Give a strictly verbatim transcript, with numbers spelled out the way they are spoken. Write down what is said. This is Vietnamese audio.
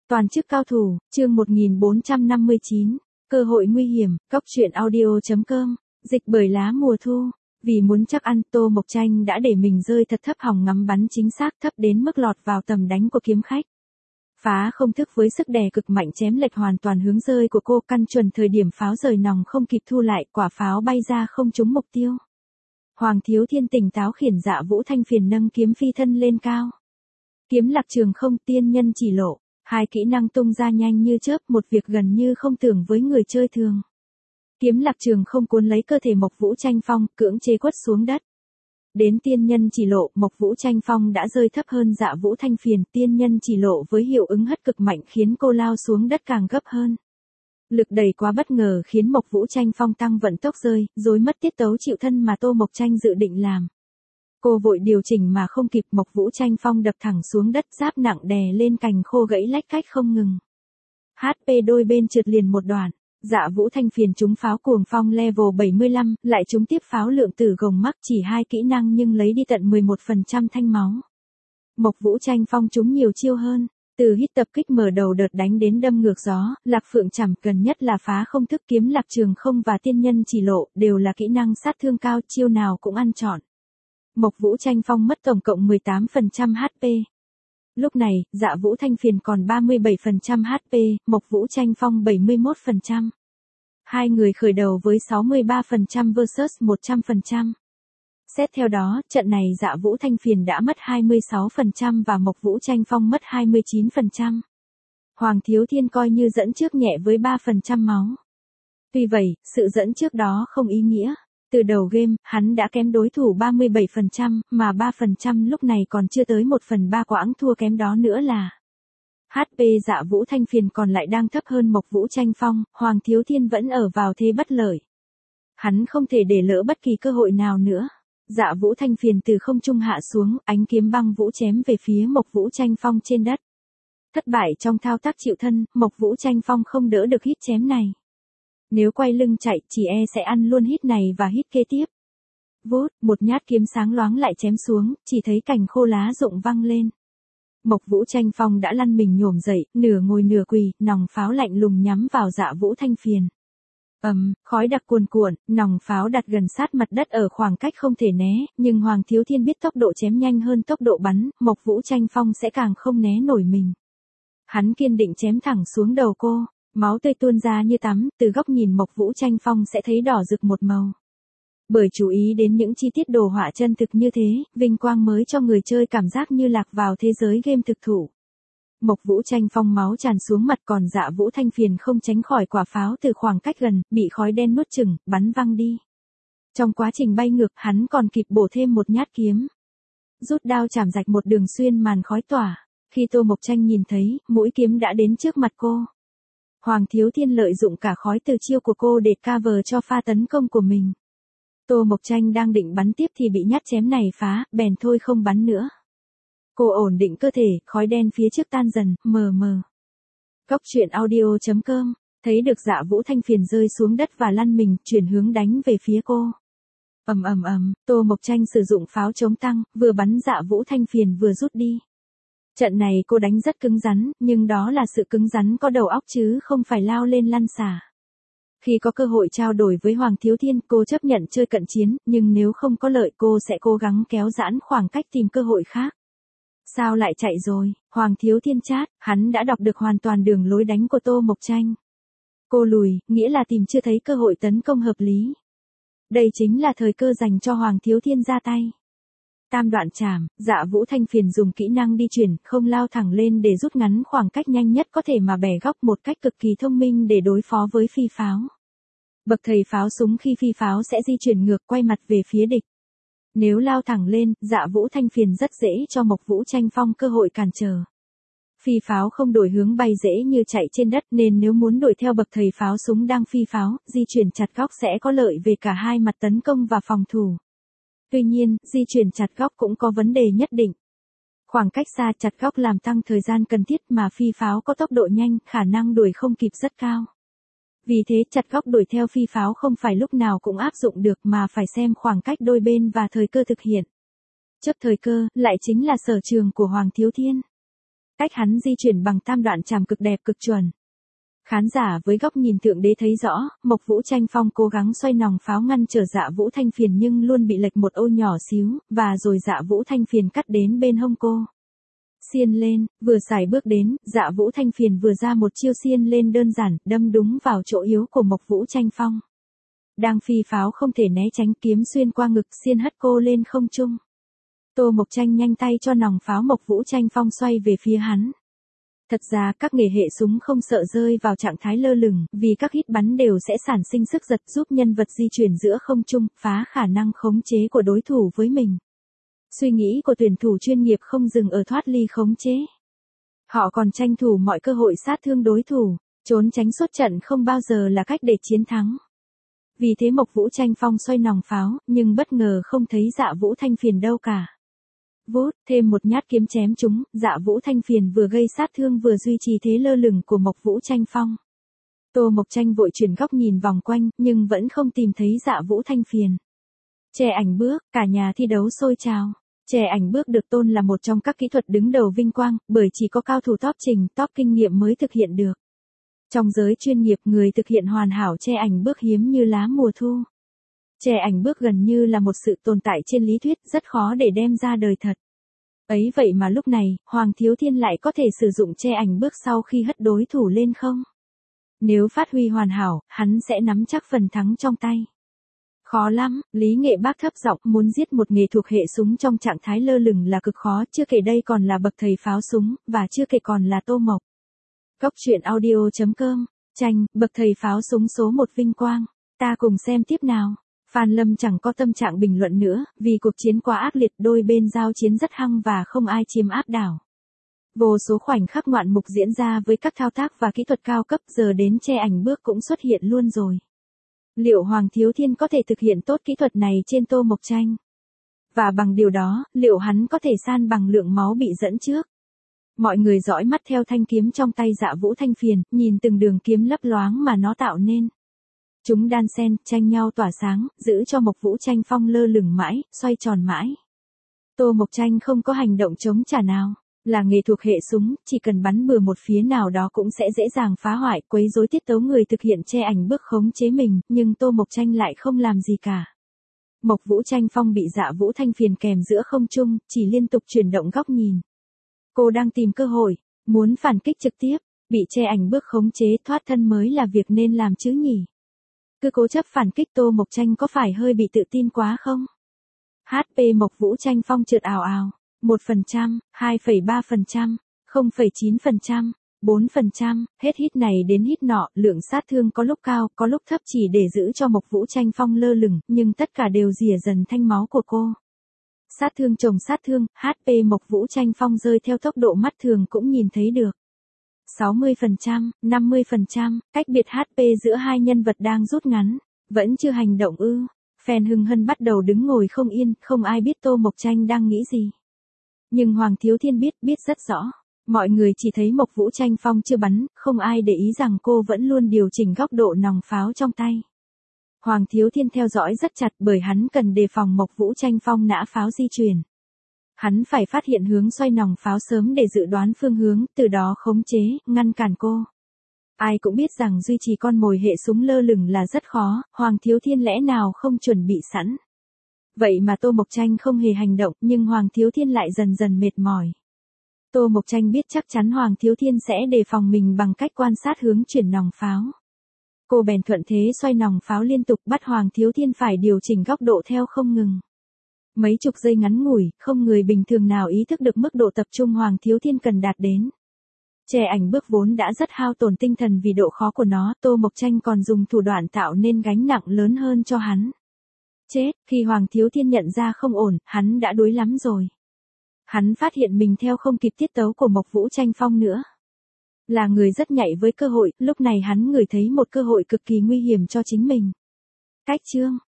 Toàn chức cao thủ, chương một nghìn bốn trăm năm mươi chín, cơ hội nguy hiểm, cốc truyện audio chấm com, dịch bởi lá mùa thu. Vì muốn chắc ăn, Tô Mộc Tranh đã để mình rơi thật thấp hòng ngắm bắn chính xác thấp đến mức lọt vào tầm đánh của kiếm khách. Phá không thức với sức đè cực mạnh chém lệch hoàn toàn hướng rơi của cô, căn chuẩn thời điểm pháo rời nòng không kịp thu lại, quả pháo bay ra không trúng mục tiêu. Hoàng Thiếu Thiên tỉnh táo khiển Dạ Vũ Thanh Phiền nâng kiếm phi thân lên cao. Kiếm lạc trường không, tiên nhân chỉ lộ, hai kỹ năng tung ra nhanh như chớp, một việc gần như không tưởng với người chơi thường. Kiếm lạc trường không cuốn lấy cơ thể Mộc Vũ Tranh Phong, cưỡng chế quất xuống đất. Đến tiên nhân chỉ lộ, Mộc Vũ Tranh Phong đã rơi thấp hơn Dạ Vũ Thanh Phiền, tiên nhân chỉ lộ với hiệu ứng hất cực mạnh khiến cô lao xuống đất càng gấp hơn. Lực đẩy quá bất ngờ khiến Mộc Vũ Tranh Phong tăng vận tốc rơi, rối mất tiết tấu chịu thân mà Tô Mộc Tranh dự định làm. Cô vội điều chỉnh mà không kịp, Mộc Vũ Tranh Phong đập thẳng xuống đất, giáp nặng đè lên cành khô gãy lách cách không ngừng. hát pê đôi bên trượt liền một đoạn. Dạ Vũ Thanh Phiền trúng pháo cuồng phong level bảy mươi lăm, lại trúng tiếp pháo lượng tử gồng mắc, chỉ hai kỹ năng nhưng lấy đi tận mười một phần trăm thanh máu. Mộc Vũ Tranh Phong trúng nhiều chiêu hơn, từ hít tập kích mở đầu đợt đánh đến đâm ngược gió, lạc phượng chảm, gần nhất là phá không thức, kiếm lạc trường không và tiên nhân chỉ lộ, đều là kỹ năng sát thương cao, chiêu nào cũng ăn trọn. Mộc Vũ Tranh Phong mất tổng cộng mười tám phần trăm hát pê. Lúc này, Dạ Vũ Thanh Phiền còn ba mươi bảy phần trăm hát pê, Mộc Vũ Tranh Phong bảy mươi mốt phần trăm. Hai người khởi đầu với sáu mươi ba phần trăm versus một trăm phần trăm. Xét theo đó, trận này Dạ Vũ Thanh Phiền đã mất hai mươi sáu phần trăm và Mộc Vũ Tranh Phong mất hai mươi chín phần trăm. Hoàng Thiếu Thiên coi như dẫn trước nhẹ với ba phần trăm máu. Tuy vậy, sự dẫn trước đó không ý nghĩa. Từ đầu game, hắn đã kém đối thủ ba mươi bảy phần trăm, mà ba phần trăm lúc này còn chưa tới một phần ba quãng thua kém đó nữa là. hát pê Dạ Vũ Thanh Phiền còn lại đang thấp hơn Mộc Vũ Tranh Phong, Hoàng Thiếu Thiên vẫn ở vào thế bất lợi. Hắn không thể để lỡ bất kỳ cơ hội nào nữa. Dạ Vũ Thanh Phiền từ không trung hạ xuống, ánh kiếm băng vũ chém về phía Mộc Vũ Tranh Phong trên đất. Thất bại trong thao tác chịu thân, Mộc Vũ Tranh Phong không đỡ được hít chém này. Nếu quay lưng chạy, chỉ e sẽ ăn luôn hít này và hít kế tiếp. Vút, một nhát kiếm sáng loáng lại chém xuống, chỉ thấy cành khô lá rụng văng lên. Mộc Vũ Tranh Phong đã lăn mình nhổm dậy, nửa ngồi nửa quỳ, nòng pháo lạnh lùng nhắm vào Dạ Vũ Thanh Phiền. Ầm, um, khói đặc cuồn cuộn, nòng pháo đặt gần sát mặt đất ở khoảng cách không thể né, nhưng Hoàng Thiếu Thiên biết tốc độ chém nhanh hơn tốc độ bắn, Mộc Vũ Tranh Phong sẽ càng không né nổi mình. Hắn kiên định chém thẳng xuống đầu cô. Máu tươi tuôn ra như tắm, từ góc nhìn Mộc Vũ Tranh Phong sẽ thấy đỏ rực một màu. Bởi chú ý đến những chi tiết đồ họa chân thực như thế, vinh quang mới cho người chơi cảm giác như lạc vào thế giới game thực thụ. Mộc Vũ Tranh Phong máu tràn xuống mặt, còn Dạ Vũ Thanh Phiền không tránh khỏi quả pháo từ khoảng cách gần, bị khói đen nuốt chửng, bắn văng đi. Trong quá trình bay ngược, hắn còn kịp bổ thêm một nhát kiếm. Rút đao chảm rạch một đường xuyên màn khói tỏa. Khi Tô Mộc Tranh nhìn thấy, mũi kiếm đã đến trước mặt cô. Hoàng Thiếu Thiên lợi dụng cả khói từ chiêu của cô để cover cho pha tấn công của mình. Tô Mộc Tranh đang định bắn tiếp thì bị nhát chém này phá, bèn thôi không bắn nữa. Cô ổn định cơ thể, khói đen phía trước tan dần, mờ mờ. Cốc truyện audio chấm com, thấy được Dạ Vũ Thanh Phiền rơi xuống đất và lăn mình, chuyển hướng đánh về phía cô. Ầm ầm ầm, Tô Mộc Tranh sử dụng pháo chống tăng, vừa bắn Dạ Vũ Thanh Phiền vừa rút đi. Trận này cô đánh rất cứng rắn, nhưng đó là sự cứng rắn có đầu óc chứ không phải lao lên lăn xả. Khi có cơ hội trao đổi với Hoàng Thiếu Thiên, cô chấp nhận chơi cận chiến, nhưng nếu không có lợi cô sẽ cố gắng kéo giãn khoảng cách tìm cơ hội khác. Sao lại chạy rồi? Hoàng Thiếu Thiên chát, hắn đã đọc được hoàn toàn đường lối đánh của Tô Mộc Tranh. Cô lùi, nghĩa là tìm chưa thấy cơ hội tấn công hợp lý. Đây chính là thời cơ dành cho Hoàng Thiếu Thiên ra tay. Tam đoạn chảm, Dạ Vũ Thanh Phiền dùng kỹ năng di chuyển, không lao thẳng lên để rút ngắn khoảng cách nhanh nhất có thể mà bẻ góc một cách cực kỳ thông minh để đối phó với phi pháo. Bậc thầy pháo súng khi phi pháo sẽ di chuyển ngược quay mặt về phía địch. Nếu lao thẳng lên, Dạ Vũ Thanh Phiền rất dễ cho Mộc Vũ Tranh Phong cơ hội cản trở. Phi pháo không đổi hướng bay dễ như chạy trên đất nên nếu muốn đuổi theo bậc thầy pháo súng đang phi pháo, di chuyển chặt góc sẽ có lợi về cả hai mặt tấn công và phòng thủ. Tuy nhiên, di chuyển chặt góc cũng có vấn đề nhất định. Khoảng cách xa chặt góc làm tăng thời gian cần thiết mà phi pháo có tốc độ nhanh, khả năng đuổi không kịp rất cao. Vì thế chặt góc đuổi theo phi pháo không phải lúc nào cũng áp dụng được mà phải xem khoảng cách đôi bên và thời cơ thực hiện. Chấp thời cơ, lại chính là sở trường của Hoàng Thiếu Thiên. Cách hắn di chuyển bằng tam đoạn chàm cực đẹp cực chuẩn. Khán giả với góc nhìn thượng đế thấy rõ, Mộc Vũ Tranh Phong cố gắng xoay nòng pháo ngăn trở Dạ Vũ Thanh Phiền nhưng luôn bị lệch một ô nhỏ xíu, và rồi Dạ Vũ Thanh Phiền cắt đến bên hông cô. Xiên lên, vừa xài bước đến, Dạ Vũ Thanh Phiền vừa ra một chiêu xiên lên đơn giản, đâm đúng vào chỗ yếu của Mộc Vũ Tranh Phong. Đang phi pháo không thể né tránh, kiếm xuyên qua ngực, xiên hất cô lên không trung. Tô Mộc Tranh nhanh tay cho nòng pháo Mộc Vũ Tranh Phong xoay về phía hắn. Thật ra các nghề hệ súng không sợ rơi vào trạng thái lơ lửng, vì các hít bắn đều sẽ sản sinh sức giật giúp nhân vật di chuyển giữa không trung, phá khả năng khống chế của đối thủ với mình. Suy nghĩ của tuyển thủ chuyên nghiệp không dừng ở thoát ly khống chế. Họ còn tranh thủ mọi cơ hội sát thương đối thủ, trốn tránh suốt trận không bao giờ là cách để chiến thắng. Vì thế Mộc Vũ Tranh Phong xoay nòng pháo, nhưng bất ngờ không thấy Dạ Vũ Thanh Phiền đâu cả. Vút, thêm một nhát kiếm chém trúng, Dạ Vũ Thanh Phiền vừa gây sát thương vừa duy trì thế lơ lửng của Mộc Vũ Tranh Phong. Tô Mộc Tranh vội chuyển góc nhìn vòng quanh, nhưng vẫn không tìm thấy Dạ Vũ Thanh Phiền. Chè ảnh bước, cả nhà thi đấu sôi trào. Chè ảnh bước được tôn là một trong các kỹ thuật đứng đầu vinh quang, bởi chỉ có cao thủ top trình, top kinh nghiệm mới thực hiện được. Trong giới chuyên nghiệp, người thực hiện hoàn hảo chè ảnh bước hiếm như lá mùa thu. Chè ảnh bước gần như là một sự tồn tại trên lý thuyết, rất khó để đem ra đời thật. Ấy vậy mà lúc này, Hoàng Thiếu Thiên lại có thể sử dụng chè ảnh bước sau khi hất đối thủ lên không? Nếu phát huy hoàn hảo, hắn sẽ nắm chắc phần thắng trong tay. Khó lắm, Lý Nghệ Bác thấp giọng, muốn giết một nghề thuộc hệ súng trong trạng thái lơ lửng là cực khó, chưa kể đây còn là bậc thầy pháo súng, và chưa kể còn là Tô Mộc. Góc truyện audio chấm com, Tranh, bậc thầy pháo súng số một vinh quang. Ta cùng xem tiếp nào. Phan Lâm chẳng có tâm trạng bình luận nữa, vì cuộc chiến quá ác liệt, đôi bên giao chiến rất hăng và không ai chiếm áp đảo. Vô số khoảnh khắc ngoạn mục diễn ra với các thao tác và kỹ thuật cao cấp, giờ đến che ảnh bước cũng xuất hiện luôn rồi. Liệu Hoàng Thiếu Thiên có thể thực hiện tốt kỹ thuật này trên Tô Mộc Tranh? Và bằng điều đó, liệu hắn có thể san bằng lượng máu bị dẫn trước? Mọi người dõi mắt theo thanh kiếm trong tay Dạ Vũ Thanh Phiền, nhìn từng đường kiếm lấp loáng mà nó tạo nên. Chúng đan xen, tranh nhau tỏa sáng, giữ cho Mộc Vũ Tranh Phong lơ lửng mãi, xoay tròn mãi. Tô Mộc Tranh không có hành động chống trả nào. Là nghề thuộc hệ súng, chỉ cần bắn bừa một phía nào đó cũng sẽ dễ dàng phá hoại, quấy rối tiết tấu người thực hiện che ảnh bước khống chế mình, nhưng Tô Mộc Tranh lại không làm gì cả. Mộc Vũ Tranh Phong bị Dạ Vũ Thanh Phiền kèm giữa không trung, chỉ liên tục chuyển động góc nhìn. Cô đang tìm cơ hội, muốn phản kích trực tiếp, bị che ảnh bước khống chế, thoát thân mới là việc nên làm chứ nhỉ. Cứ cố chấp phản kích Tô Mộc Tranh có phải hơi bị tự tin quá không? hát pê Mộc Vũ Tranh Phong trượt ào ào. một phần trăm, hai phẩy ba phần trăm, không phẩy chín phần trăm, bốn phần trăm, hết hít này đến hít nọ, lượng sát thương có lúc cao, có lúc thấp chỉ để giữ cho Mộc Vũ Tranh Phong lơ lửng, nhưng tất cả đều rỉa dần thanh máu của cô. Sát thương chồng sát thương, hát pê Mộc Vũ Tranh Phong rơi theo tốc độ mắt thường cũng nhìn thấy được. sáu mươi phần trăm, năm mươi phần trăm, cách biệt hát pê giữa hai nhân vật đang rút ngắn, vẫn chưa hành động ư. Fan hưng hân bắt đầu đứng ngồi không yên, không ai biết Tô Mộc Tranh đang nghĩ gì. Nhưng Hoàng Thiếu Thiên biết, biết rất rõ. Mọi người chỉ thấy Mộc Vũ Tranh Phong chưa bắn, không ai để ý rằng cô vẫn luôn điều chỉnh góc độ nòng pháo trong tay. Hoàng Thiếu Thiên theo dõi rất chặt bởi hắn cần đề phòng Mộc Vũ Tranh Phong nã pháo di chuyển. Hắn phải phát hiện hướng xoay nòng pháo sớm để dự đoán phương hướng, từ đó khống chế, ngăn cản cô. Ai cũng biết rằng duy trì con mồi hệ súng lơ lửng là rất khó, Hoàng Thiếu Thiên lẽ nào không chuẩn bị sẵn. Vậy mà Tô Mộc Tranh không hề hành động, nhưng Hoàng Thiếu Thiên lại dần dần mệt mỏi. Tô Mộc Tranh biết chắc chắn Hoàng Thiếu Thiên sẽ đề phòng mình bằng cách quan sát hướng chuyển nòng pháo. Cô bèn thuận thế xoay nòng pháo liên tục, bắt Hoàng Thiếu Thiên phải điều chỉnh góc độ theo không ngừng. Mấy chục giây ngắn ngủi, không người bình thường nào ý thức được mức độ tập trung Hoàng Thiếu Thiên cần đạt đến. Che ảnh bước vốn đã rất hao tổn tinh thần vì độ khó của nó, Tô Mộc Tranh còn dùng thủ đoạn tạo nên gánh nặng lớn hơn cho hắn. Chết, khi Hoàng Thiếu Thiên nhận ra không ổn, hắn đã đuối lắm rồi. Hắn phát hiện mình theo không kịp tiết tấu của Mộc Vũ Tranh Phong nữa. Là người rất nhạy với cơ hội, lúc này hắn ngửi thấy một cơ hội cực kỳ nguy hiểm cho chính mình. Cách chương